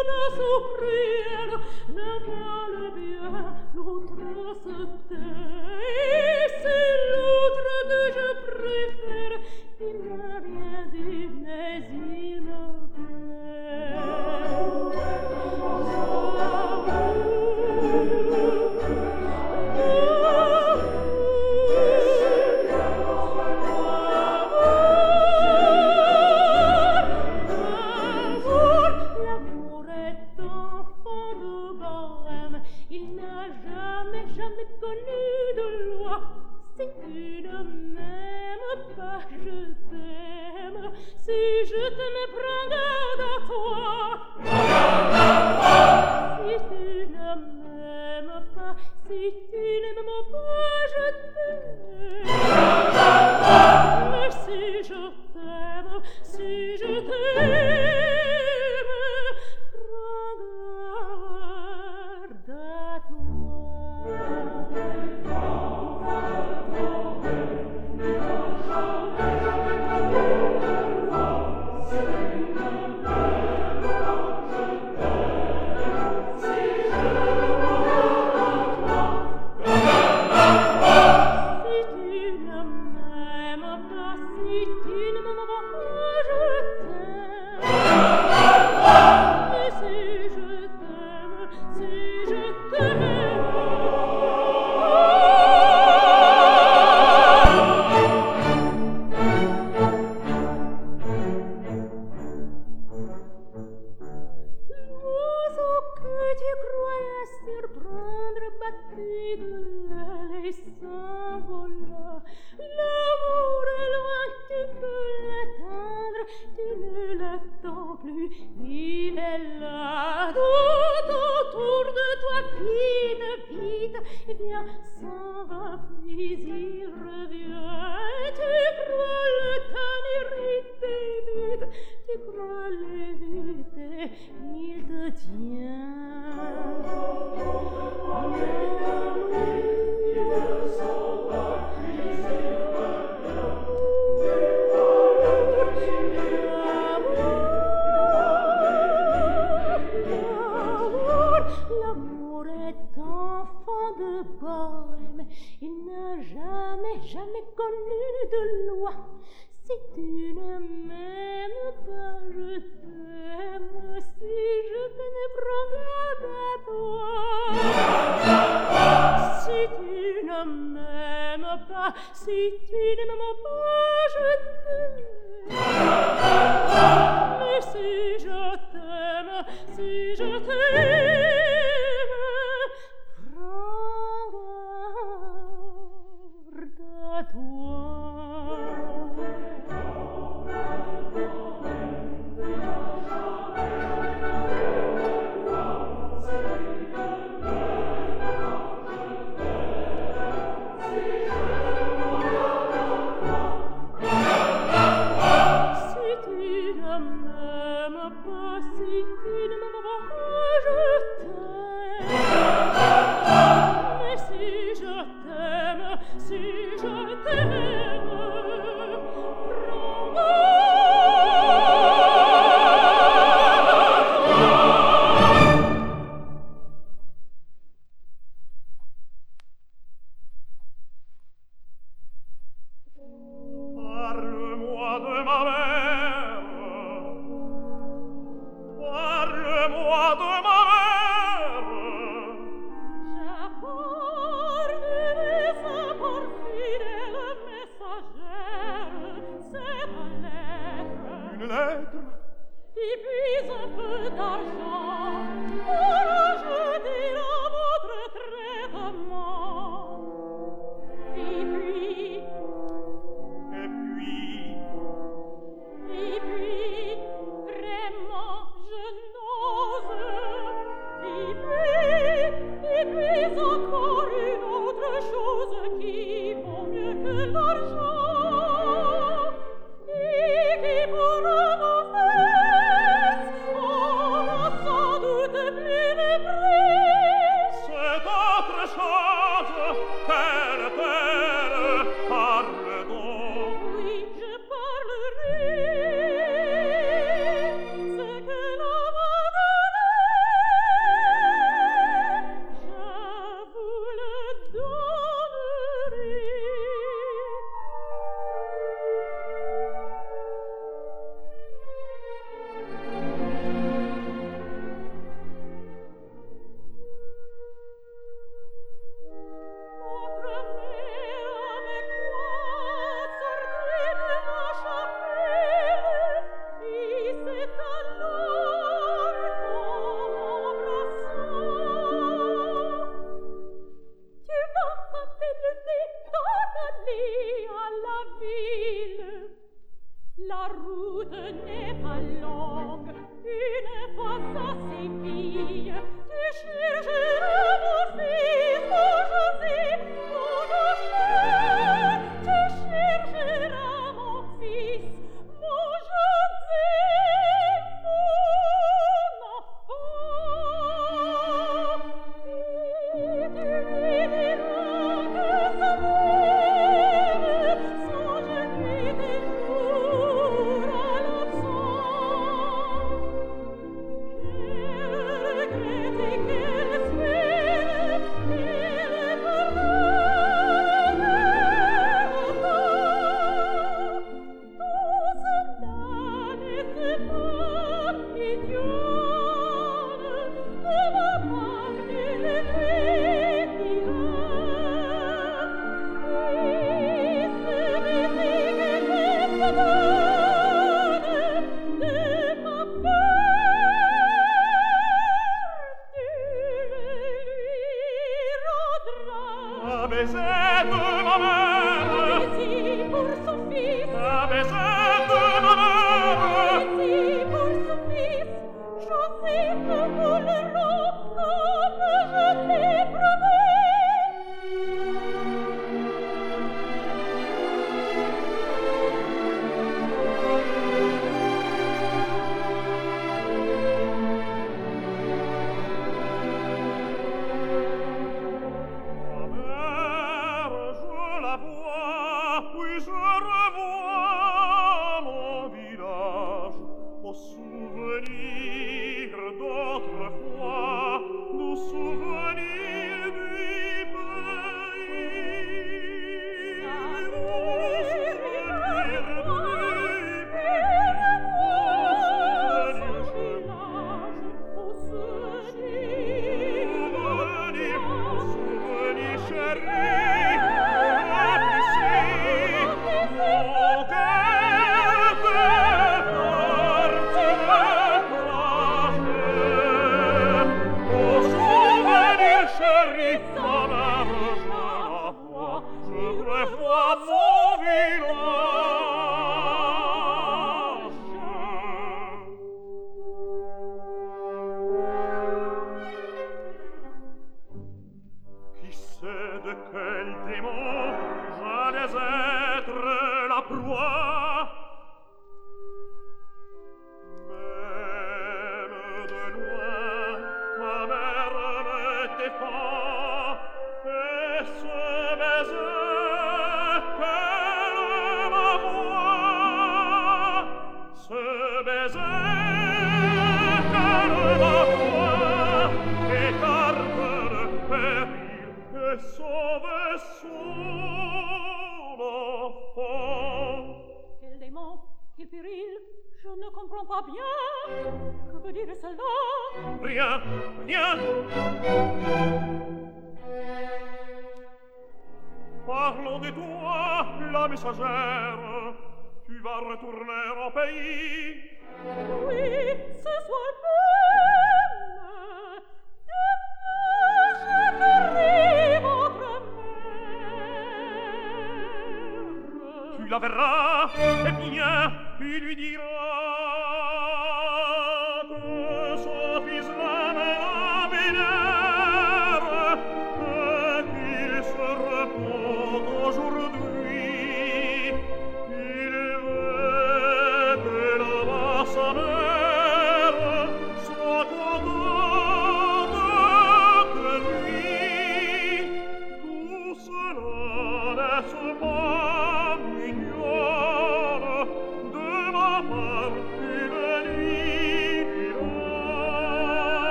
Plus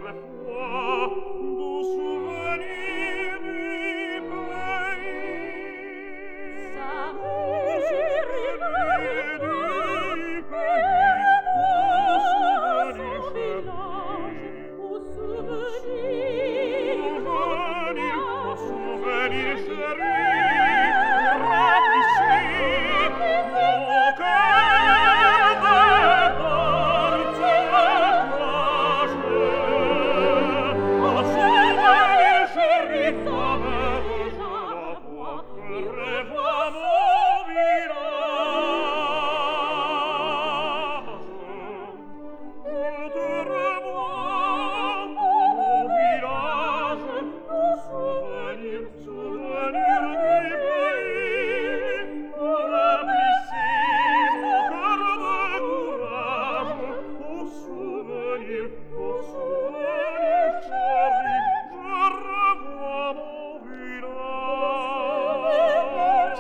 autrefois doux souvenirs du pays. S'agir du Souvenirs du pays, son village, aux souvenirs souvenirs chéris, rapici mon cœur de dolce courage. Souvenirs chéris, ta mère, revois mon village. Te revois mon village, souvenir, souvenir du pays, remplissez mon cœur de courage. Souvenir chéri, je revois mon village.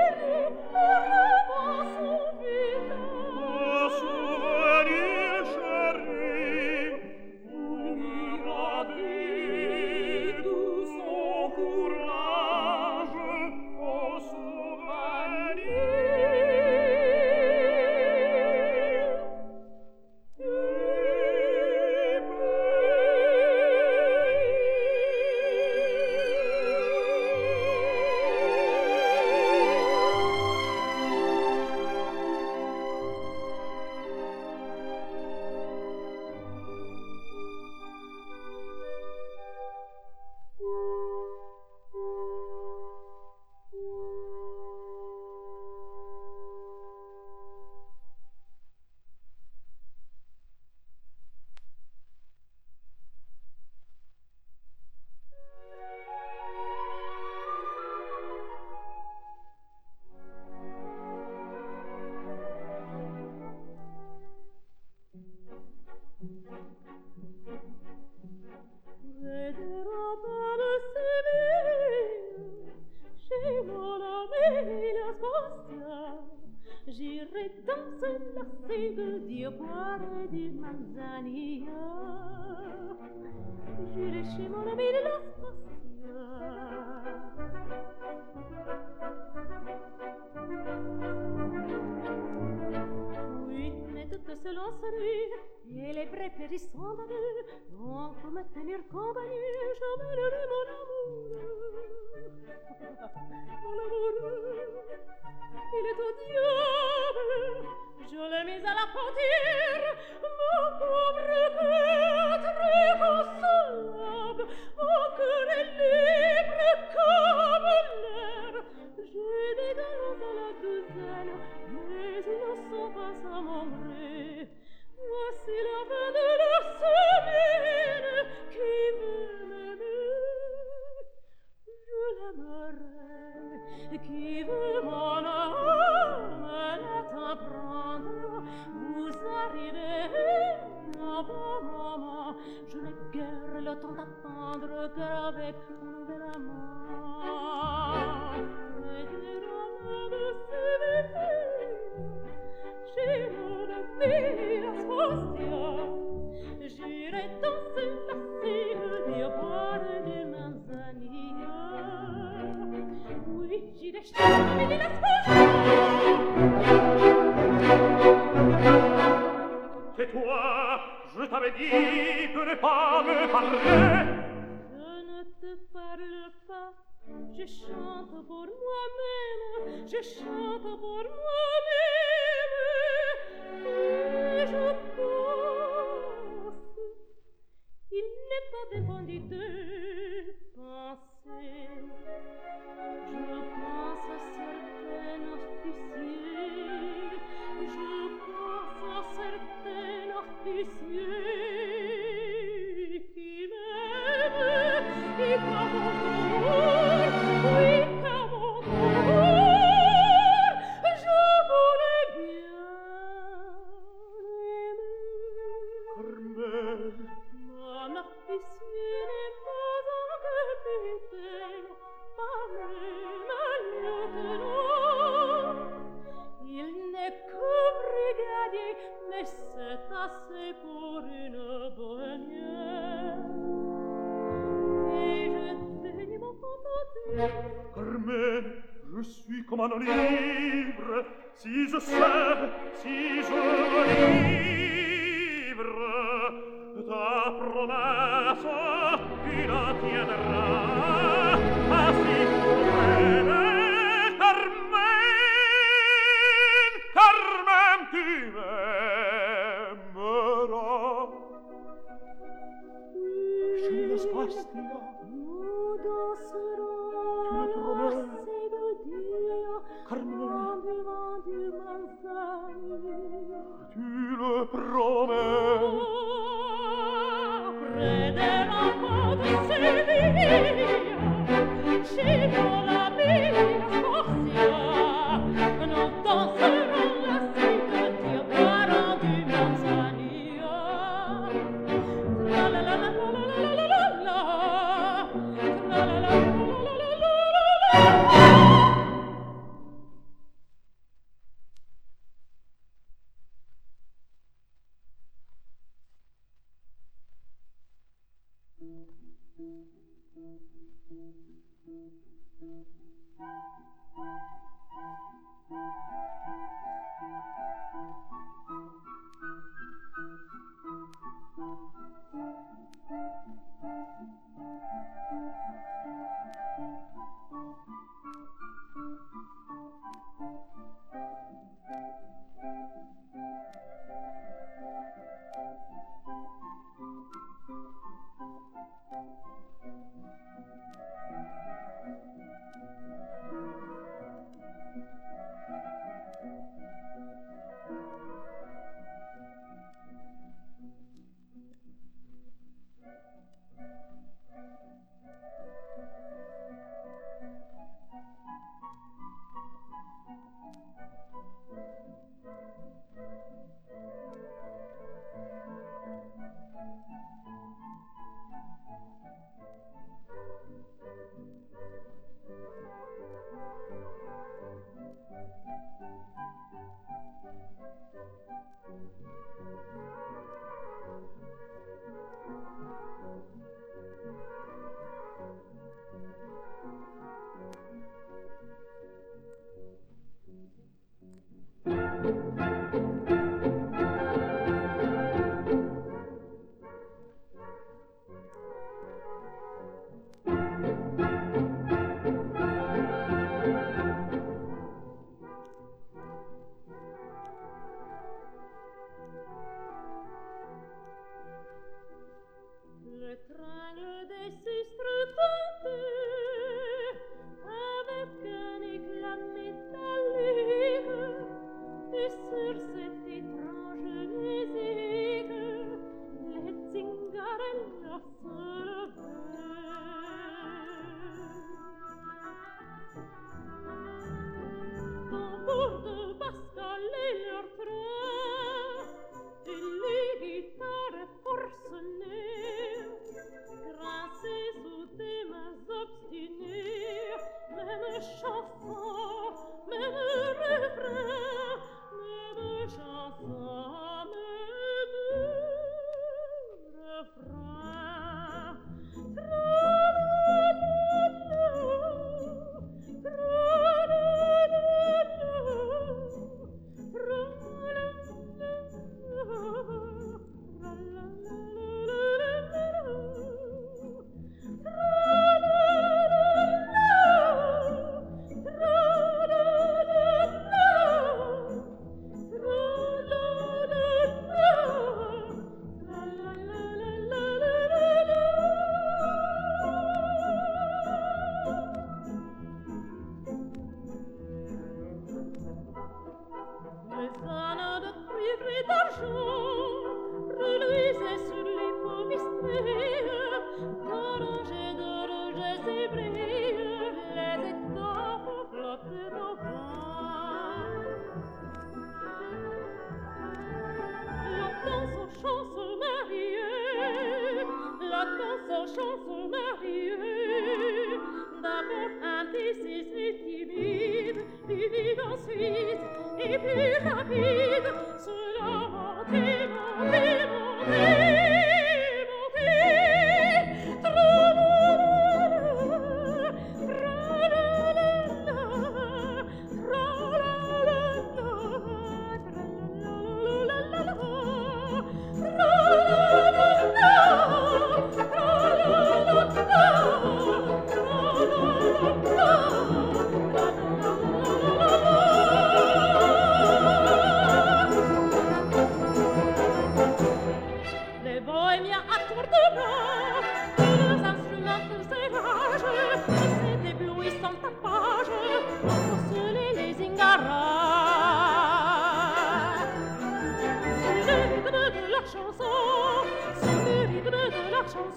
Souvenir chéri, vous m'ira dit tout son courage. Souvenir J'irai danser la figue du bois et du manzanilla. J'irai chez mon ami de la Oui, mais toutes se lancent à nu, et les vrais périssent à nu. Donc, pour me tenir compagnie, j'emmènerai mon amour. Mon amour, il est au diable, je l'ai mis à la penture, mon pauvre cœur très consolable, mon cœur est libre comme l'air. J'ai des galants à la douzaine, mais ils ne sont pas à mon gré. Voici la fin de la semaine qui veut m'aimer, je l'aimerai, qui veut mon âme la prendre. Vous arrivez à bon moment, je n'ai guère le temps d'attendre qu'avec un nouvel amant. Près des rameaux de Séville, chez mon ami la Spostia, j'irai danser la cire du bois et du manzanilla. Oui, j'irai chez mon ami la Spostia. Tais-toi, je t'avais dit de ne pas me parler. Je ne te parle pas, je chante pour moi-même, je chante pour moi-même. Et je pense, il n'est pas défendu de penser. Je pense à certains officiers, je pense à certains officiers qui m'aiment et qu'à mon tour, oui, qu'à mon tour, je voulais bien aimer. Carmel, Mon officier n'est pas un capitaine, pas même un lieutenant. Il n'est que brigadier, mais c'est assez pour une bonne. comme un livre, si je sais, si je me livre, ta promesse, tu la tiendras, ainsi bene, Carmen, tu m'aimeras. Chez la Spastia, nous danserons, tu le promets, Carmen, tu le promets. Près de la porte de Séville, chez la belle Spastia, nous danserons la cigottia, parents du Manzanilla. La la la la la la la la la, la la la la la la la la.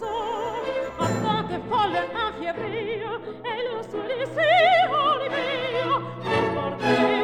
ardente, folle, infiévrée, elle se laissait enlever, emporter